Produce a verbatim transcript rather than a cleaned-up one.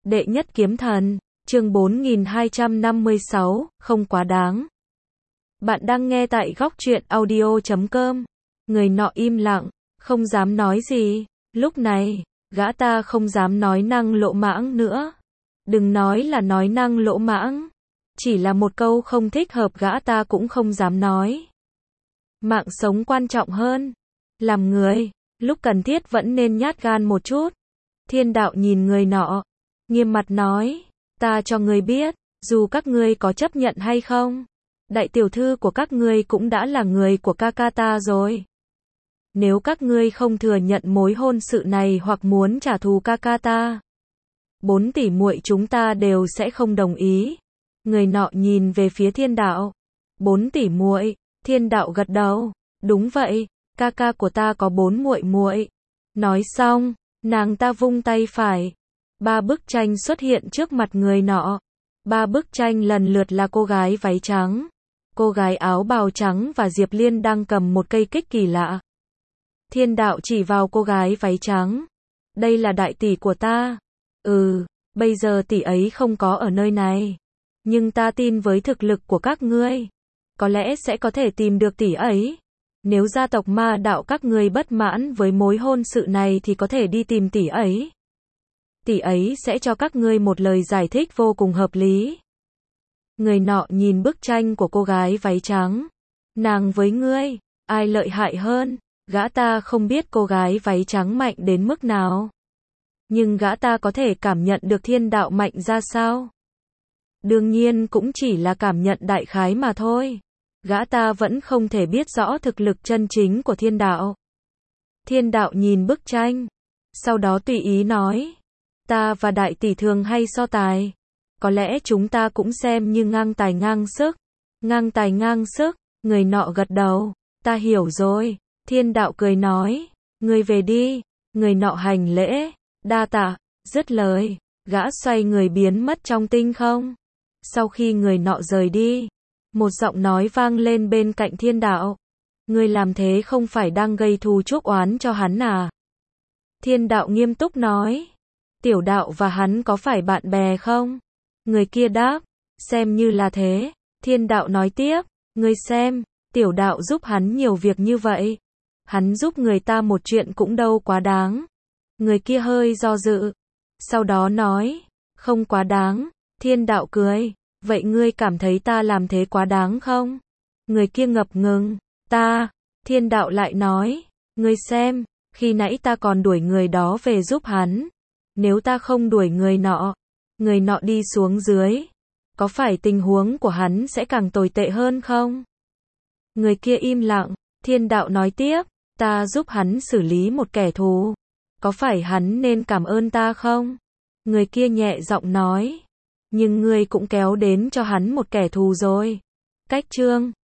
Đệ nhất kiếm thần, chương bốn nghìn hai trăm năm mươi sáu, không quá đáng. Bạn đang nghe tại góc truyện audio chấm com. Người nọ im lặng, không dám nói gì. Lúc này, gã ta không dám nói năng lỗ mãng nữa. Đừng nói là nói năng lỗ mãng. Chỉ là một câu không thích hợp gã ta cũng không dám nói. Mạng sống quan trọng hơn. Làm người, lúc cần thiết vẫn nên nhát gan một chút. Thiên đạo nhìn người nọ, nghiêm mặt nói, ta cho ngươi biết, dù các ngươi có chấp nhận hay không, đại tiểu thư của các ngươi cũng đã là người của ca ca ta rồi. Nếu các ngươi không thừa nhận mối hôn sự này hoặc muốn trả thù ca ca ta, bốn tỷ muội chúng ta đều sẽ không đồng ý. Người nọ nhìn về phía thiên đạo. Bốn tỷ muội, thiên đạo gật đầu, đúng vậy, ca ca của ta có bốn muội muội. Nói xong, nàng ta vung tay phải. Ba bức tranh xuất hiện trước mặt người nọ. Ba bức tranh lần lượt là cô gái váy trắng, cô gái áo bào trắng và Diệp Liên đang cầm một cây kích kỳ lạ. Thiên đạo chỉ vào cô gái váy trắng. Đây là đại tỷ của ta. Ừ, bây giờ tỷ ấy không có ở nơi này. Nhưng ta tin với thực lực của các ngươi, có lẽ sẽ có thể tìm được tỷ ấy. Nếu gia tộc ma đạo các ngươi bất mãn với mối hôn sự này thì có thể đi tìm tỷ ấy. Tỷ ấy sẽ cho các ngươi một lời giải thích vô cùng hợp lý. Người nọ nhìn bức tranh của cô gái váy trắng. Nàng với ngươi, ai lợi hại hơn? Gã ta không biết cô gái váy trắng mạnh đến mức nào. Nhưng gã ta có thể cảm nhận được thiên đạo mạnh ra sao? Đương nhiên cũng chỉ là cảm nhận đại khái mà thôi. Gã ta vẫn không thể biết rõ thực lực chân chính của thiên đạo. Thiên đạo nhìn bức tranh, sau đó tùy ý nói, ta và đại tỷ thường hay so tài. Có lẽ chúng ta cũng xem như ngang tài ngang sức. Ngang tài ngang sức, người nọ gật đầu, ta hiểu rồi. Thiên đạo cười nói, ngươi về đi. Người nọ hành lễ, đa tạ, dứt lời, gã xoay người biến mất trong tinh không. Sau khi người nọ rời đi, một giọng nói vang lên bên cạnh thiên đạo. Ngươi làm thế không phải đang gây thù chuốc oán cho hắn à? Thiên đạo nghiêm túc nói, tiểu đạo và hắn có phải bạn bè không? Người kia đáp, xem như là thế. Thiên đạo nói tiếp, ngươi xem, tiểu đạo giúp hắn nhiều việc như vậy. Hắn giúp người ta một chuyện cũng đâu quá đáng. Người kia hơi do dự, sau đó nói, không quá đáng. Thiên đạo cười, vậy ngươi cảm thấy ta làm thế quá đáng không? Người kia ngập ngừng, ta. Thiên đạo lại nói, ngươi xem, khi nãy ta còn đuổi người đó về giúp hắn. Nếu ta không đuổi người nọ, người nọ đi xuống dưới, có phải tình huống của hắn sẽ càng tồi tệ hơn không? Người kia im lặng. Thiên đạo nói tiếp, ta giúp hắn xử lý một kẻ thù, có phải hắn nên cảm ơn ta không? Người kia nhẹ giọng nói, nhưng ngươi cũng kéo đến cho hắn một kẻ thù rồi. Cách chương